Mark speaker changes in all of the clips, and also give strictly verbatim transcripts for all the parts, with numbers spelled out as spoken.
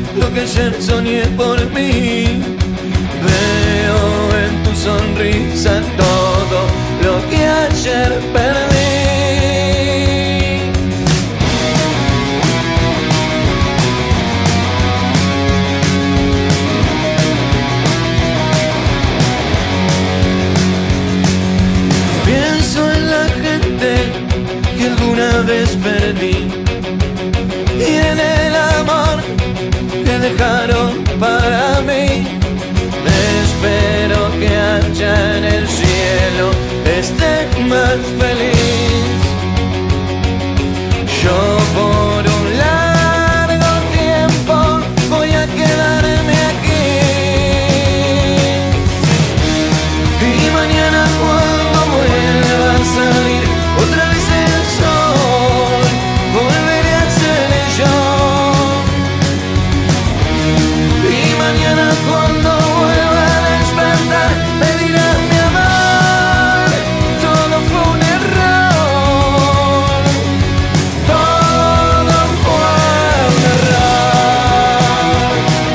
Speaker 1: lo que ayer soñé por mí. Veo en tu sonrisa todo lo que ayer perdí. Pienso en la gente que alguna vez perdí y en el amor que dejaron para mí. Espero que allá en el cielo esté más feliz. Yo por un largo tiempo voy a quedarme aquí. Y mañana cuando vuelva a salir otra vez el sol, volveré a ser yo. Y mañana cuando vuelva a despertar me dirá mi amor, todo fue un error, todo fue un error.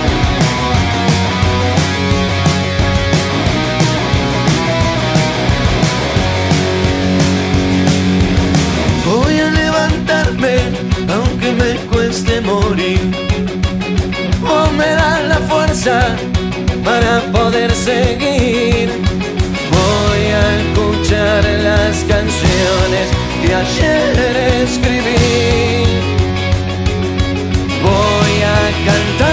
Speaker 1: Voy a levantarme aunque me cueste morir. Oh, me da la fuerza para poder seguir. Voy a escuchar las canciones que ayer escribí. Voy a cantar